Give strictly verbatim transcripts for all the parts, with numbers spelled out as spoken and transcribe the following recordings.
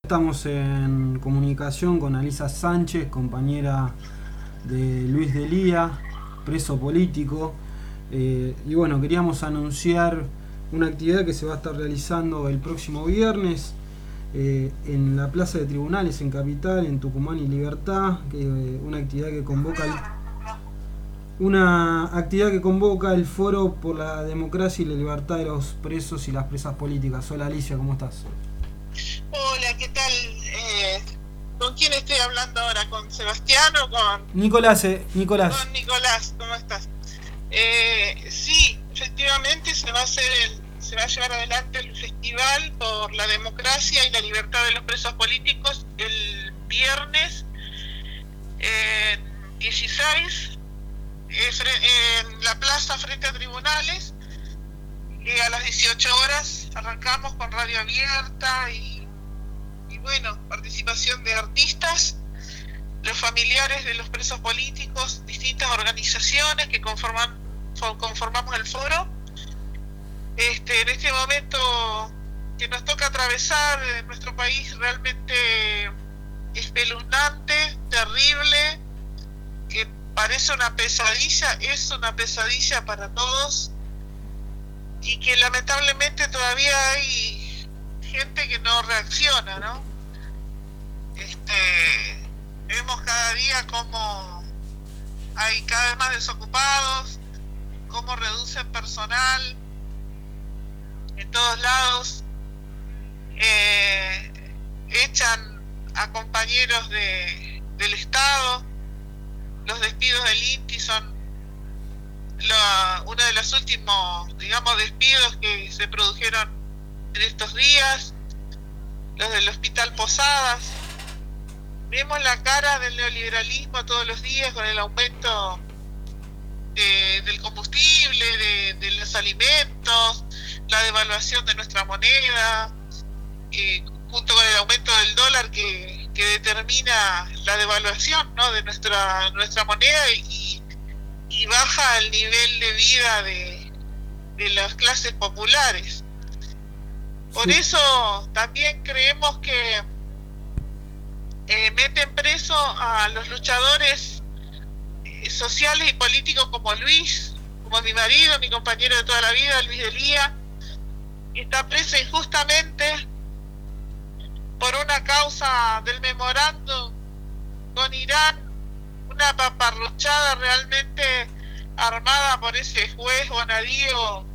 Estamos en comunicación con Alisa Sánchez, compañera de Luis D'Elia, preso político. Eh, y bueno, queríamos anunciar una actividad que se va a estar realizando el próximo viernes eh, en la Plaza de Tribunales en Capital, en Tucumán y Libertad, que, eh, una actividad que convoca el, una actividad que convoca el Foro por la Democracia y la Libertad de los Presos y las Presas Políticas. Hola Alicia, ¿cómo estás? Hola, ¿qué tal? Eh, ¿Con quién estoy hablando ahora? ¿Con Sebastián o con...? Nicolás, eh, Nicolás. Con Nicolás, ¿cómo estás? Eh, sí, efectivamente se va a hacer el, se va a llevar adelante el Festival por la Democracia y la Libertad de los Presos Políticos el viernes eh, dieciséis eh, en la plaza frente a Tribunales. Y a las dieciocho horas arrancamos con radio abierta y, y bueno, participación de artistas, los familiares de los presos políticos, distintas organizaciones que conforman conformamos el foro. Este, en este momento que nos toca atravesar en nuestro país realmente espeluznante, terrible, que parece una pesadilla, es una pesadilla para todos. Y que lamentablemente todavía hay gente que no reacciona, ¿no? Este, vemos cada día cómo hay cada vez más desocupados, cómo reducen personal en todos lados, eh, echan a compañeros de, del Estado, los despidos del INTI son La, uno de los últimos, digamos, despidos que se produjeron en estos días, los del Hospital Posadas. Vemos la cara del neoliberalismo todos los días con el aumento de, del combustible, de, de los alimentos, la devaluación de nuestra moneda, eh, junto con el aumento del dólar que, que determina la devaluación, ¿no?, de nuestra, nuestra moneda y y baja el nivel de vida de, de las clases populares. Por sí. Eso también creemos que eh, meten preso a los luchadores eh, sociales y políticos como Luis, como mi marido, mi compañero de toda la vida, Luis D'Elia, que está preso injustamente por una causa del memorándum con Irán, una paparruchada realmente armada por ese juez Bonadío,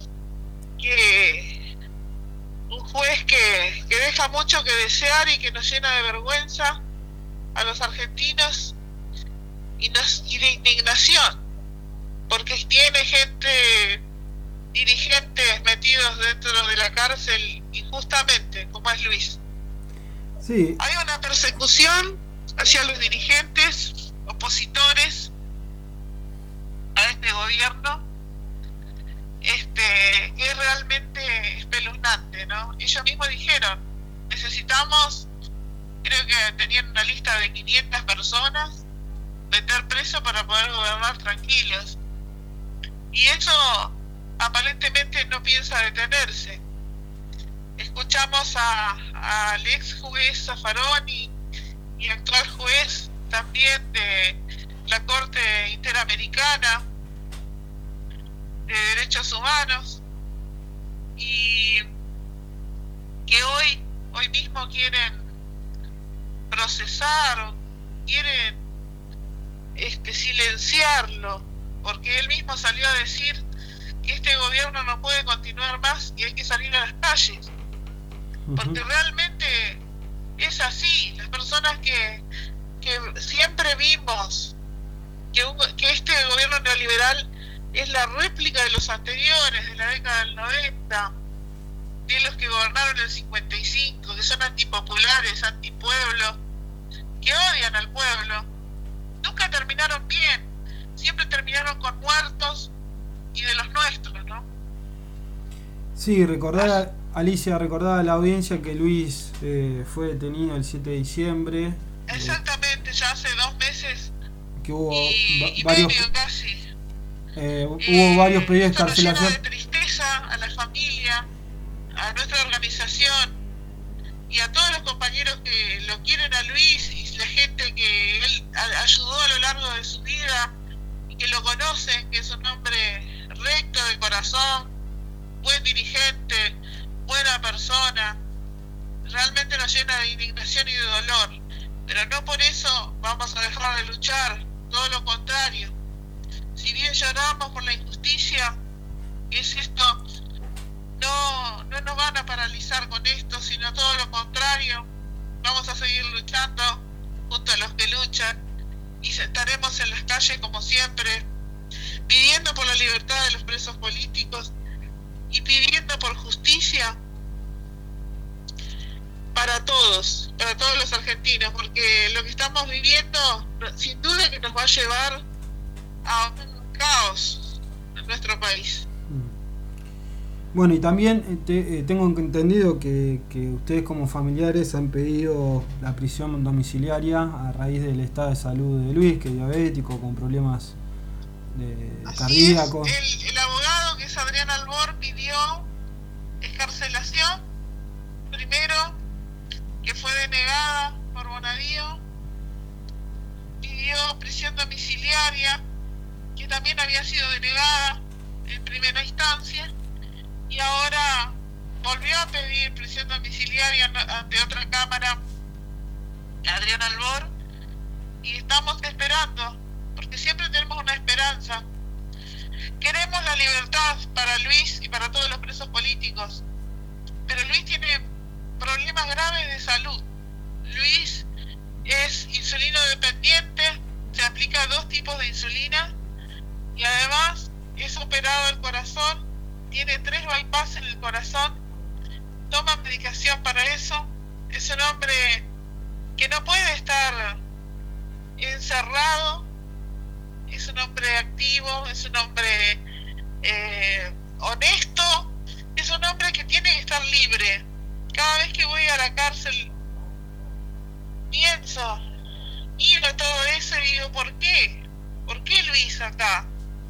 que un juez que, que deja mucho que desear y que nos llena de vergüenza a los argentinos y, nos, y de indignación, porque tiene gente, dirigentes metidos dentro de la cárcel injustamente, como es Luis. Sí. Hay una persecución hacia los dirigentes opositores a este gobierno, este, que es realmente espeluznante, ¿no? Ellos mismos dijeron, necesitamos, creo que tenían una lista de quinientas personas, meter preso para poder gobernar tranquilos. Y eso aparentemente no piensa detenerse. Escuchamos a, a al ex juez Zaffaroni y actual juez también de la Corte Interamericana de Derechos Humanos, y que hoy hoy mismo quieren procesar o quieren este silenciarlo, porque él mismo salió a decir que este gobierno no puede continuar más y hay que salir a las calles, uh-huh. Porque realmente es así. Las personas que que siempre vimos que, un, que este gobierno neoliberal es la réplica de los anteriores, de la década del noventa, de los que gobernaron en el cincuenta y cinco, que son antipopulares, antipueblo, que odian al pueblo, nunca terminaron bien, siempre terminaron con muertos y de los nuestros, ¿no? Sí, recordar, Alicia, recordar a la audiencia que Luis eh, fue detenido el siete de diciembre. Exactamente, ya hace dos meses que hubo y, va, y varios, medio casi. Eh, eh, hubo varios pedidos de excarcelación. Nos llena de tristeza a la familia, a nuestra organización, y a todos los compañeros que lo quieren a Luis y la gente que él ayudó a lo largo de su vida y que lo conocen, que es un hombre recto de corazón, buen dirigente, buena persona. Realmente nos llena de indignación y de dolor, pero no por eso vamos a dejar de luchar, todo lo contrario. Si bien lloramos por la injusticia, es esto, no, no nos van a paralizar con esto, sino todo lo contrario. Vamos a seguir luchando junto a los que luchan y estaremos en las calles como siempre, pidiendo por la libertad de los presos políticos y pidiendo por justicia para todos, para todos los argentinos, porque lo que estamos viviendo sin duda que nos va a llevar a un caos en nuestro país. Bueno, y también te, eh, tengo entendido que, que ustedes como familiares han pedido la prisión domiciliaria a raíz del estado de salud de Luis, que es diabético, con problemas de cardíacos. El, el abogado, que es Adrián Albor, pidió excarcelación primero, que fue denegada por Bonadío, pidió prisión domiciliaria, que también había sido denegada en primera instancia, y ahora volvió a pedir prisión domiciliaria ante otra cámara, Adrián Albor, y estamos esperando, porque siempre tenemos una esperanza. Queremos la libertad para Luis y para todos los presos políticos, pero Luis tiene problemas graves de salud. Luis es insulino dependiente, se aplica dos tipos de insulina y además es operado el corazón, tiene tres bypass en el corazón, toma medicación para eso. Es un hombre que no puede estar encerrado, es un hombre activo, es un hombre eh, honesto, es un hombre que tiene que estar libre. Cada vez que voy a la cárcel pienso, miro todo eso y digo, ¿por qué? ¿Por qué Luis acá?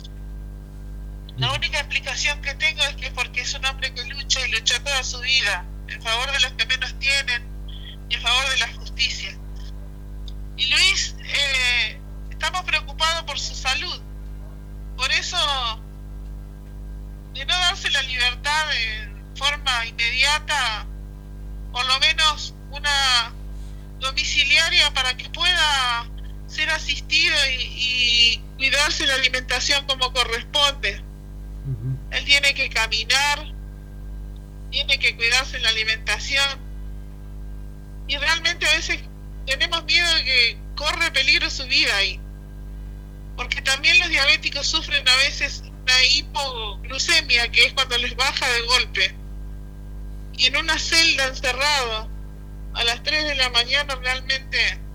La única explicación que tengo es que porque es un hombre que lucha y luchó toda su vida en favor de los que menos tienen y en favor de la justicia. Y Luis, eh, estamos preocupados por su salud. Por eso, de no darse la libertad de forma inmediata, por lo menos una domiciliaria para que pueda ser asistido y, y cuidarse la alimentación como corresponde. Uh-huh. Él tiene que caminar, tiene que cuidarse la alimentación, y realmente a veces tenemos miedo de que corre peligro su vida ahí, porque también los diabéticos sufren a veces una hipoglucemia, que es cuando les baja de golpe, y en una celda encerrado a las tres de la mañana realmente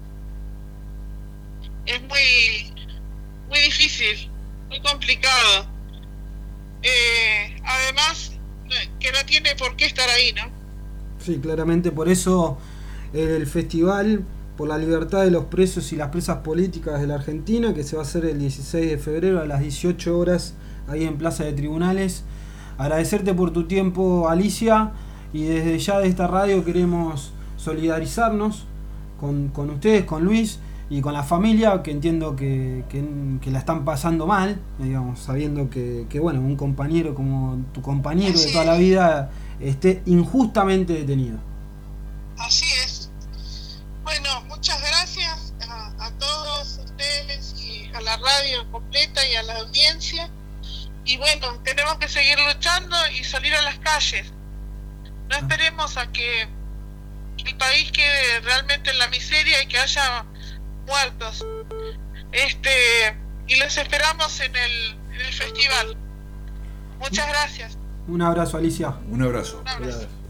es muy muy difícil, muy complicado. Eh, además, que no tiene por qué estar ahí, ¿no? Sí, claramente, por eso el Festival por la Libertad de los Presos y las Presas Políticas de la Argentina, que se va a hacer el dieciséis de febrero a las dieciocho horas, ahí en Plaza de Tribunales. Agradecerte por tu tiempo, Alicia, y desde ya de esta radio queremos solidarizarnos con, con ustedes, con Luis y con la familia, que entiendo que, que, que la están pasando mal, digamos, sabiendo que, que bueno, un compañero como tu compañero Así de toda es. la vida esté injustamente detenido. Así es. Bueno, muchas gracias a, a todos ustedes y a la radio completa y a la audiencia. Y bueno, tenemos que seguir luchando y salir a las calles. No esperemos a que el país quede realmente en la miseria y que haya muertos. Este, y los esperamos en el, en el festival. Muchas gracias. Un abrazo, Alicia. Un abrazo. Un abrazo.